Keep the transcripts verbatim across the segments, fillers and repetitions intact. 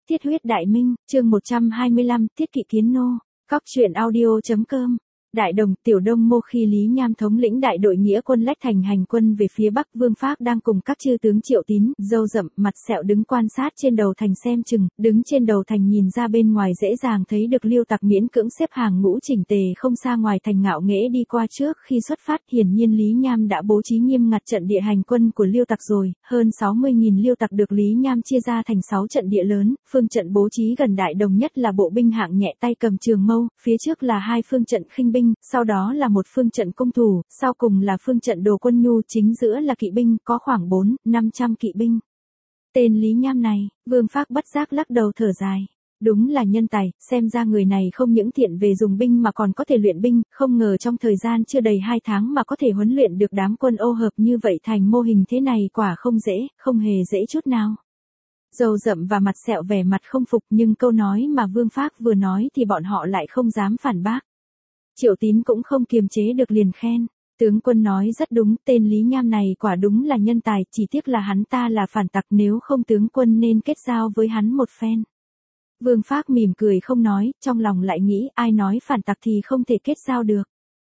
Thiết huyết đại minh, chương một trăm hai mươi lăm, Thiết kỵ kiến nô. Cóc truyện audio chấm com. Đại Đồng, Tiểu Đông Mô khi Lý Nham thống lĩnh đại đội nghĩa quân lách thành hành quân về phía Bắc, Vương Phác đang cùng các chư tướng Triệu Tín, râu rậm, mặt sẹo đứng quan sát trên đầu thành xem chừng, đứng trên đầu thành nhìn ra bên ngoài dễ dàng thấy được Liêu Tặc miễn cưỡng xếp hàng ngũ chỉnh tề không xa ngoài thành ngạo nghễ đi qua trước khi xuất phát. Hiển nhiên Lý Nham đã bố trí nghiêm ngặt trận địa hành quân của Liêu Tặc rồi, hơn sáu mươi nghìn Liêu Tặc được Lý Nham chia ra thành sáu trận địa lớn, phương trận bố trí gần Đại Đồng nhất là bộ binh hạng nhẹ tay cầm trường mâu, phía trước là hai phương trận khinh binh, sau đó là một phương trận cung thủ, sau cùng là phương trận đồ quân nhu, chính giữa là kỵ binh, có khoảng bốn, năm trăm kỵ binh. Tên Lý Nham này, Vương Phác bất giác lắc đầu thở dài. Đúng là nhân tài, xem ra người này không những thiện về dùng binh mà còn có thể luyện binh, không ngờ trong thời gian chưa đầy hai tháng mà có thể huấn luyện được đám quân ô hợp như vậy thành mô hình thế này, quả không dễ, không hề dễ chút nào. Râu rậm và mặt sẹo vẻ mặt không phục, nhưng câu nói mà Vương Phác vừa nói thì bọn họ lại không dám phản bác. Triệu Tín cũng không kiềm chế được liền khen. Tướng quân nói rất đúng, tên Lý Nham này quả đúng là nhân tài, chỉ tiếc là hắn ta là phản tặc, nếu không tướng quân nên kết giao với hắn một phen. Vương Phác mỉm cười không nói, trong lòng lại nghĩ ai nói phản tặc thì không thể kết giao được.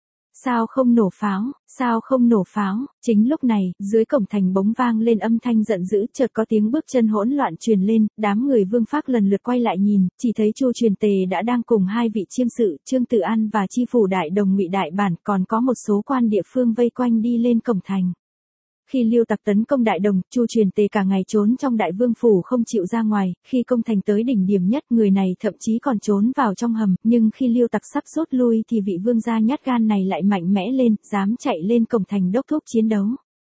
Sao không nổ pháo, sao không nổ pháo, chính lúc này, dưới cổng thành bỗng vang lên âm thanh giận dữ, chợt có tiếng bước chân hỗn loạn truyền lên, đám người Vương Phác lần lượt quay lại nhìn, chỉ thấy Chu Truyền Tề đã đang cùng hai vị chiêm sự, Trương Tự An và chi phủ Đại Đồng Ngụy Đại Bản, còn có một số quan địa phương vây quanh đi lên cổng thành. Khi Liêu Tặc tấn công Đại Đồng, Chu Truyền Tề cả ngày trốn trong Đại Vương phủ không chịu ra ngoài, khi công thành tới đỉnh điểm nhất, người này thậm chí còn trốn vào trong hầm, nhưng khi Liêu Tặc sắp rút lui thì vị vương gia nhát gan này lại mạnh mẽ lên, dám chạy lên cổng thành đốc thúc chiến đấu.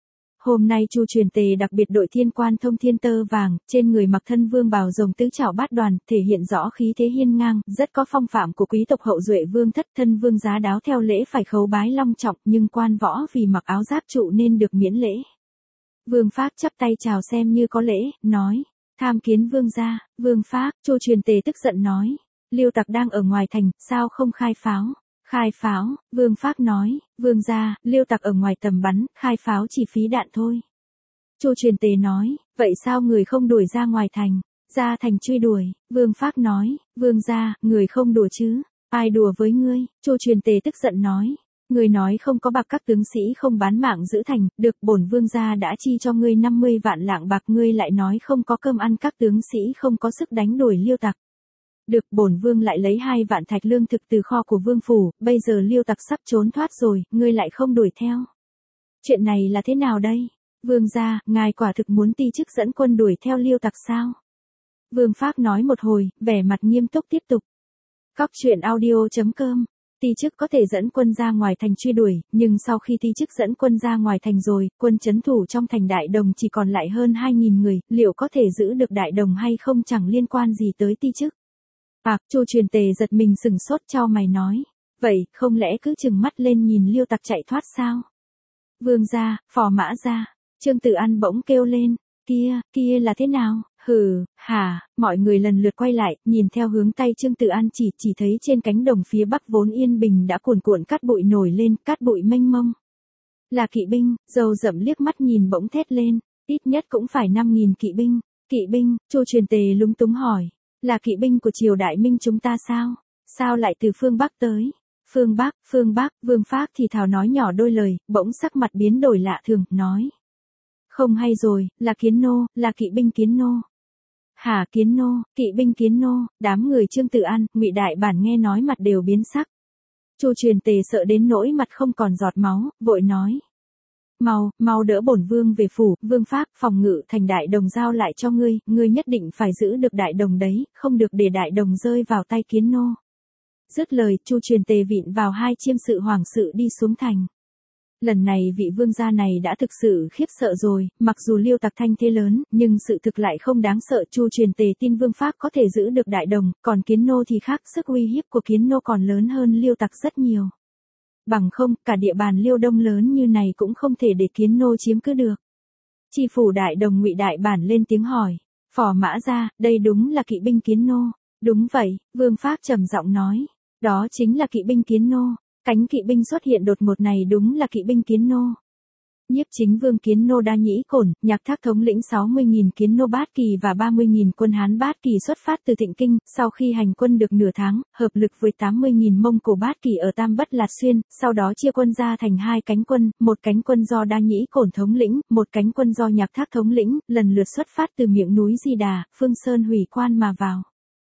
Hôm nay Chu Truyền Tề đặc biệt đội thiên quan thông thiên tơ vàng, trên người mặc thân vương bào rồng tứ trảo bát đoàn, thể hiện rõ khí thế hiên ngang, rất có phong phạm của quý tộc hậu duệ vương thất. Thân vương giá đáo theo lễ phải khấu bái long trọng, nhưng quan võ vì mặc áo giáp trụ nên được miễn lễ. Vương Phác chắp tay chào xem như có lễ, nói, tham kiến vương gia. Vương Phác, Chu Truyền Tề tức giận nói, Liêu Tặc đang ở ngoài thành, sao không khai pháo? Khai pháo, Vương Phác nói, vương gia, Liêu Tặc ở ngoài tầm bắn, khai pháo chỉ phí đạn thôi. Chu Truyền Tề nói, vậy sao người không đuổi ra ngoài thành? Ra thành truy đuổi. Vương Phác nói, vương gia, người không đùa chứ? Ai đùa với ngươi? Chu Truyền Tề tức giận nói, người nói không có bạc các tướng sĩ không bán mạng giữ thành, được bổn vương gia đã chi cho ngươi năm mươi vạn lạng bạc, ngươi lại nói không có cơm ăn, các tướng sĩ không có sức đánh đuổi Liêu Tặc. Được, bổn vương lại lấy hai vạn thạch lương thực từ kho của vương phủ, bây giờ Liêu Tặc sắp trốn thoát rồi, ngươi lại không đuổi theo. Chuyện này là thế nào đây? Vương gia, ngài quả thực muốn ti chức dẫn quân đuổi theo Liêu Tặc sao? Vương Phác nói một hồi, vẻ mặt nghiêm túc tiếp tục. Cóc truyện audio chấm com. Ti chức có thể dẫn quân ra ngoài thành truy đuổi, nhưng sau khi ti chức dẫn quân ra ngoài thành rồi, quân trấn thủ trong thành Đại Đồng chỉ còn lại hơn hai nghìn người, liệu có thể giữ được Đại Đồng hay không chẳng liên quan gì tới ti chức. À, Chu Truyền Tề giật mình sừng sốt, chau mày nói, vậy, không lẽ cứ trừng mắt lên nhìn Liêu Tặc chạy thoát sao? Vương gia, phò mã gia, Trương Tự An bỗng kêu lên, kia, kia là thế nào? Hừ, hả, mọi người lần lượt quay lại, nhìn theo hướng tay Trương Tự An chỉ, chỉ thấy trên cánh đồng phía bắc vốn yên bình đã cuồn cuộn cát bụi nổi lên, cát bụi mênh mông. Là kỵ binh, râu rậm liếc mắt nhìn bỗng thét lên, ít nhất cũng phải năm nghìn kỵ binh. Kỵ binh, Chu Truyền Tề lúng túng hỏi, là kỵ binh của triều Đại Minh chúng ta sao? Sao lại từ phương Bắc tới? Phương Bắc, phương Bắc, Vương Phác thì thào nói nhỏ đôi lời, bỗng sắc mặt biến đổi lạ thường, nói. Không hay rồi, là kiến nô, là kỵ binh kiến nô. Hả, kiến nô, kỵ binh kiến nô? Đám người Trương Tự An, Ngụy Đại Bản nghe nói mặt đều biến sắc. Chu Truyền Tề sợ đến nỗi mặt không còn giọt máu, vội nói. Mau, mau đỡ bổn vương về phủ, Vương Phác, phòng ngự thành Đại Đồng giao lại cho ngươi, ngươi nhất định phải giữ được Đại Đồng đấy, không được để Đại Đồng rơi vào tay kiến nô. Dứt lời, Chu Truyền Tề vịn vào hai chiêm sự hoàng sự đi xuống thành. Lần này vị vương gia này đã thực sự khiếp sợ rồi, mặc dù Liêu Tặc thanh thế lớn, nhưng sự thực lại không đáng sợ. Chu Truyền Tề tin Vương Phác có thể giữ được Đại Đồng, còn kiến nô thì khác, sức uy hiếp của kiến nô còn lớn hơn Liêu Tặc rất nhiều. Bằng không, cả địa bàn Liêu Đông lớn như này cũng không thể để kiến nô chiếm cứ được. Chi phủ Đại Đồng Ngụy Đại Bản lên tiếng hỏi, phò mã gia, đây đúng là kỵ binh kiến nô? Đúng vậy, Vương Phác trầm giọng nói, đó chính là kỵ binh kiến nô. Cánh kỵ binh xuất hiện đột ngột này đúng là kỵ binh kiến nô. Nhiếp chính vương Kiến Nô Đa Nhĩ Cổn, Nhạc Thác thống lĩnh sáu mươi nghìn Kiến Nô Bát Kỳ và ba mươi nghìn quân Hán Bát Kỳ xuất phát từ Thịnh Kinh, sau khi hành quân được nửa tháng, hợp lực với tám mươi nghìn Mông Cổ Bát Kỳ ở Tam Bất Lạt Xuyên, sau đó chia quân ra thành hai cánh quân, một cánh quân do Đa Nhĩ Cổn thống lĩnh, một cánh quân do Nhạc Thác thống lĩnh, lần lượt xuất phát từ miệng núi Di Đà, Phương Sơn Hủy Quan mà vào.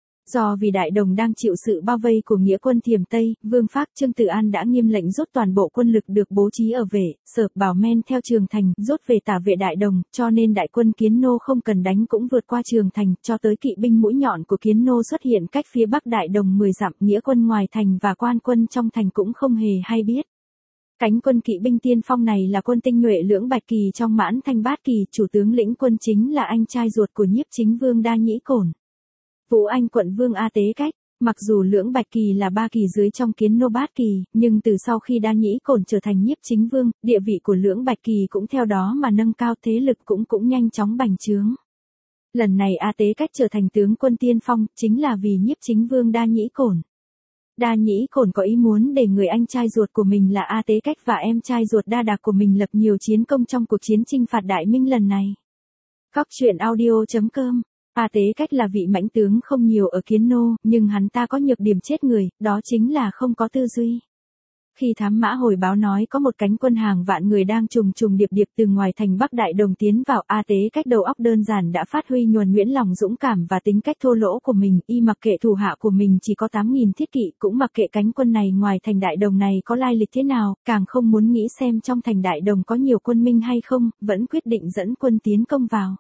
Do vì Đại Đồng đang chịu sự bao vây của nghĩa quân Thiểm Tây, Vương Phác Trương Tử An đã nghiêm lệnh rút toàn bộ quân lực được bố trí ở Vệ, Sở, Bảo Men theo Trường Thành, rút về tả vệ Đại Đồng, cho nên đại quân Kiến Nô không cần đánh cũng vượt qua Trường Thành, cho tới kỵ binh mũi nhọn của Kiến Nô xuất hiện cách phía bắc Đại Đồng mười dặm, nghĩa quân ngoài thành và quan quân trong thành cũng không hề hay biết. Cánh quân kỵ binh tiên phong này là quân tinh nhuệ Lưỡng Bạch Kỳ trong Mãn Thanh Bát Kỳ, chủ tướng lĩnh quân chính là anh trai ruột của Nhiếp chính vương Đa Nhĩ Cổn, Vũ Anh quận vương A Tế Cách. Mặc dù Lưỡng Bạch Kỳ là ba kỳ dưới trong Kiến Nô Bát Kỳ, nhưng từ sau khi Đa Nhĩ Cổn trở thành nhiếp chính vương, địa vị của Lưỡng Bạch Kỳ cũng theo đó mà nâng cao, thế lực cũng cũng nhanh chóng bành trướng. Lần này A Tế Cách trở thành tướng quân tiên phong, chính là vì nhiếp chính vương Đa Nhĩ Cổn. Đa Nhĩ Cổn có ý muốn để người anh trai ruột của mình là A Tế Cách và em trai ruột Đa Đạc của mình lập nhiều chiến công trong cuộc chiến chinh phạt Đại Minh lần này. Góc truyện audio chấm com. A Tế Cách là vị mãnh tướng không nhiều ở Kiến Nô, nhưng hắn ta có nhược điểm chết người, đó chính là không có tư duy. Khi thám mã hồi báo nói có một cánh quân hàng vạn người đang trùng trùng điệp điệp từ ngoài thành Bắc Đại Đồng tiến vào, A Tế Cách đầu óc đơn giản đã phát huy nhuần nhuyễn lòng dũng cảm và tính cách thô lỗ của mình, y mặc kệ thủ hạ của mình chỉ có tám nghìn thiết kỵ, cũng mặc kệ cánh quân này ngoài thành Đại Đồng này có lai lịch thế nào, càng không muốn nghĩ xem trong thành Đại Đồng có nhiều quân Minh hay không, vẫn quyết định dẫn quân tiến công vào.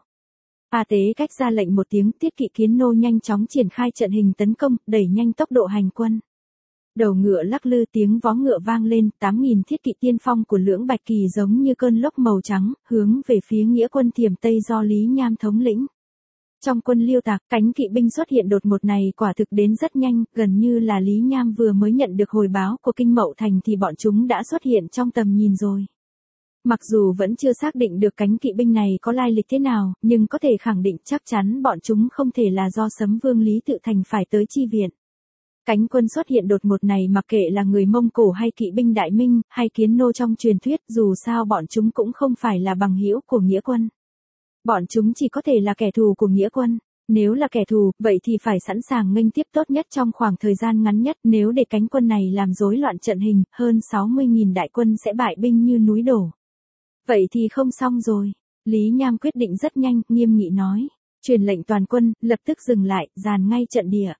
A Tế Cách ra lệnh một tiếng, thiết kỵ Kiến Nô nhanh chóng triển khai trận hình tấn công, đẩy nhanh tốc độ hành quân. Đầu ngựa lắc lư, tiếng vó ngựa vang lên, tám nghìn thiết kỵ tiên phong của Lưỡng Bạch Kỳ giống như cơn lốc màu trắng, hướng về phía nghĩa quân Thiểm Tây do Lý Nham thống lĩnh. Trong quân Liêu Tạc, cánh kỵ binh xuất hiện đột ngột này quả thực đến rất nhanh, gần như là Lý Nham vừa mới nhận được hồi báo của Kinh Mậu Thành thì bọn chúng đã xuất hiện trong tầm nhìn rồi. Mặc dù vẫn chưa xác định được cánh kỵ binh này có lai lịch thế nào, nhưng có thể khẳng định chắc chắn bọn chúng không thể là do Sấm Vương Lý Tự Thành phải tới chi viện. Cánh quân xuất hiện đột ngột này mặc kệ là người Mông Cổ hay kỵ binh Đại Minh, hay Kiến Nô trong truyền thuyết, dù sao bọn chúng cũng không phải là bằng hữu của nghĩa quân. Bọn chúng chỉ có thể là kẻ thù của nghĩa quân. Nếu là kẻ thù, vậy thì phải sẵn sàng nghênh tiếp tốt nhất trong khoảng thời gian ngắn nhất, nếu để cánh quân này làm rối loạn trận hình, hơn sáu mươi nghìn đại quân sẽ bại binh như núi đổ. Vậy thì không xong rồi. Lý Nham quyết định rất nhanh, nghiêm nghị nói. Truyền lệnh toàn quân, lập tức dừng lại, dàn ngay trận địa.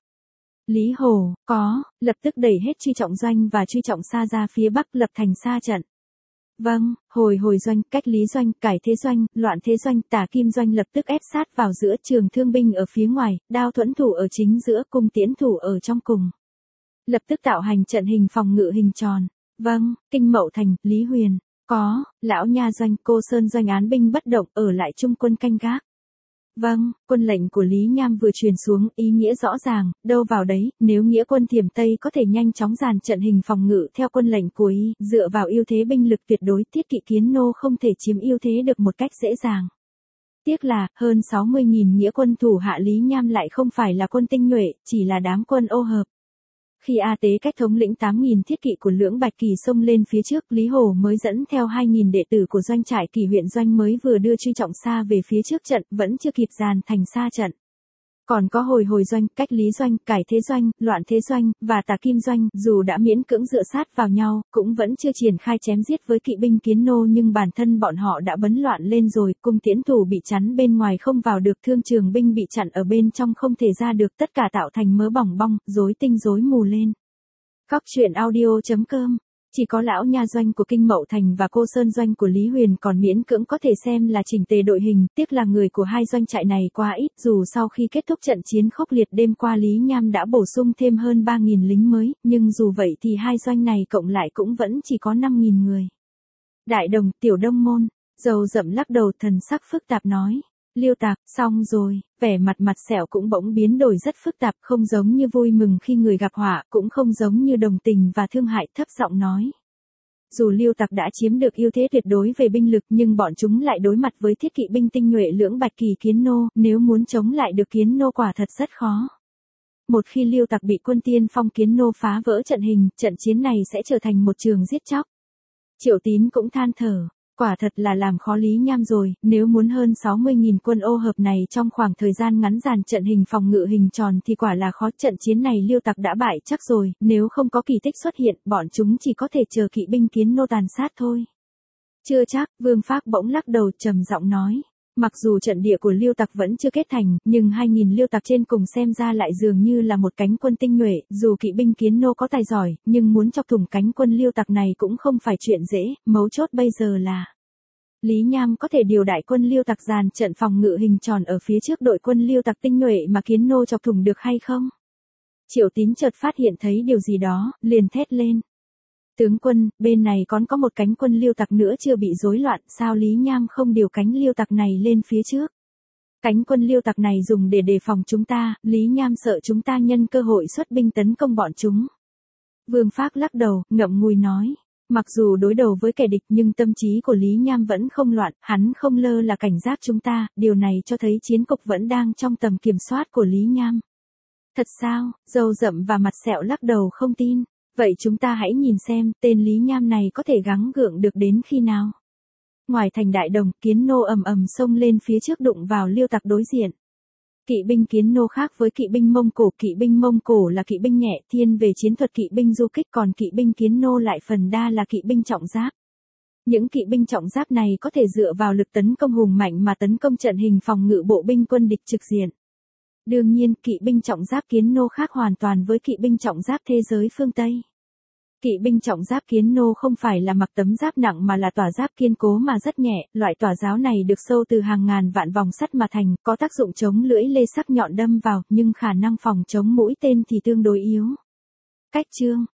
Lý Hồ, có, lập tức đẩy hết truy trọng doanh và truy trọng xa ra phía bắc, lập thành xa trận. Vâng, hồi hồi doanh, cách lý doanh, cải thế doanh, loạn thế doanh, tả kim doanh lập tức ép sát vào giữa, trường thương binh ở phía ngoài, đao thuẫn thủ ở chính giữa, cung tiễn thủ ở trong cùng. Lập tức tạo hành trận hình phòng ngự hình tròn. Vâng, Kinh Mậu Thành, Lý Huyền. Có, lão nha doanh, Cô Sơn doanh án binh bất động, ở lại trung quân canh gác. Vâng, quân lệnh của Lý Nham vừa truyền xuống, ý nghĩa rõ ràng, đâu vào đấy, nếu nghĩa quân Thiểm Tây có thể nhanh chóng dàn trận hình phòng ngự theo quân lệnh của y, dựa vào ưu thế binh lực tuyệt đối, thiết kỵ Kiến Nô không thể chiếm ưu thế được một cách dễ dàng. Tiếc là, hơn sáu mươi nghìn nghĩa quân thủ hạ Lý Nham lại không phải là quân tinh nhuệ, chỉ là đám quân ô hợp. Khi A Tế Cách thống lĩnh tám nghìn thiết kỵ của Lưỡng Bạch Kỳ xông lên phía trước, Lý Hồ mới dẫn theo hai nghìn đệ tử của doanh trại Kỳ huyện doanh mới vừa đưa truy trọng xa về phía trước trận, vẫn chưa kịp dàn thành xa trận. Còn có hồi hồi doanh, cách lý doanh, cải thế doanh, loạn thế doanh, và tà kim doanh, dù đã miễn cưỡng dựa sát vào nhau, cũng vẫn chưa triển khai chém giết với kỵ binh Kiến Nô, nhưng bản thân bọn họ đã bấn loạn lên rồi, cung tiễn thủ bị chắn bên ngoài không vào được, thương trường binh bị chặn ở bên trong không thể ra được, tất cả tạo thành mớ bỏng bong, rối tinh rối mù lên. Góc truyện audio chấm com. Chỉ có lão nha doanh của Kinh Mậu Thành và Cô Sơn doanh của Lý Huyền còn miễn cưỡng có thể xem là chỉnh tề đội hình, tiếc là người của hai doanh trại này quá ít, dù sau khi kết thúc trận chiến khốc liệt đêm qua Lý Nham đã bổ sung thêm hơn ba nghìn lính mới, nhưng dù vậy thì hai doanh này cộng lại cũng vẫn chỉ có năm nghìn người. Đại Đồng, Tiểu Đông Môn, Dầu Dậm lắc đầu, thần sắc phức tạp nói. Liêu Tạc, xong rồi, vẻ mặt mặt sẹo cũng bỗng biến đổi rất phức tạp, không giống như vui mừng khi người gặp họa, cũng không giống như đồng tình và thương hại, thấp giọng nói. Dù Liêu Tạc đã chiếm được ưu thế tuyệt đối về binh lực nhưng bọn chúng lại đối mặt với thiết kỵ binh tinh nhuệ Lưỡng Bạch Kỳ Kiến Nô, nếu muốn chống lại được Kiến Nô quả thật rất khó. Một khi Liêu Tạc bị quân tiên phong Kiến Nô phá vỡ trận hình, trận chiến này sẽ trở thành một trường giết chóc. Triệu Tín cũng than thở. Quả thật là làm khó Lý Nham rồi, nếu muốn hơn sáu mươi nghìn quân ô hợp này trong khoảng thời gian ngắn dàn trận hình phòng ngự hình tròn thì quả là khó. Trận chiến này Liêu tặc đã bại chắc rồi, nếu không có kỳ tích xuất hiện, bọn chúng chỉ có thể chờ kỵ binh Kiến Nô tàn sát thôi. Chưa chắc, Vương Phác bỗng lắc đầu trầm giọng nói. Mặc dù trận địa của Liêu tặc vẫn chưa kết thành, nhưng hai nghìn Liêu tặc trên cùng xem ra lại dường như là một cánh quân tinh nhuệ, dù kỵ binh Kiến Nô có tài giỏi, nhưng muốn chọc thủng cánh quân Liêu tặc này cũng không phải chuyện dễ, mấu chốt bây giờ là Lý Nham có thể điều đại quân Liêu tặc dàn trận phòng ngự hình tròn ở phía trước đội quân Liêu tặc tinh nhuệ mà Kiến Nô chọc thủng được hay không? Triệu Tín chợt phát hiện thấy điều gì đó, liền thét lên. Tướng quân, bên này còn có một cánh quân Liêu tặc nữa chưa bị rối loạn, sao Lý Nham không điều cánh Liêu tặc này lên phía trước? Cánh quân Liêu tặc này dùng để đề phòng chúng ta, Lý Nham sợ chúng ta nhân cơ hội xuất binh tấn công bọn chúng. Vương Phác lắc đầu, ngậm ngùi nói. Mặc dù đối đầu với kẻ địch nhưng tâm trí của Lý Nham vẫn không loạn, hắn không lơ là cảnh giác chúng ta, điều này cho thấy chiến cục vẫn đang trong tầm kiểm soát của Lý Nham. Thật sao? Râu rậm và mặt sẹo lắc đầu không tin. Vậy chúng ta hãy nhìn xem, tên Lý Nham này có thể gắng gượng được đến khi nào? Ngoài thành Đại Đồng, Kiến Nô ầm ầm xông lên phía trước đụng vào Liêu tặc đối diện. Kỵ binh Kiến Nô khác với kỵ binh Mông Cổ, kỵ binh Mông Cổ là kỵ binh nhẹ, thiên về chiến thuật kỵ binh du kích, còn kỵ binh Kiến Nô lại phần đa là kỵ binh trọng giáp. Những kỵ binh trọng giáp này có thể dựa vào lực tấn công hùng mạnh mà tấn công trận hình phòng ngự bộ binh quân địch trực diện. Đương nhiên, kỵ binh trọng giáp Kiến Nô khác hoàn toàn với kỵ binh trọng giáp thế giới phương Tây. Kỵ binh trọng giáp Kiến Nô không phải là mặc tấm giáp nặng mà là tỏa giáp kiên cố mà rất nhẹ, loại tỏa giáo này được sâu từ hàng ngàn vạn vòng sắt mà thành, có tác dụng chống lưỡi lê sắc nhọn đâm vào, nhưng khả năng phòng chống mũi tên thì tương đối yếu. Cách chương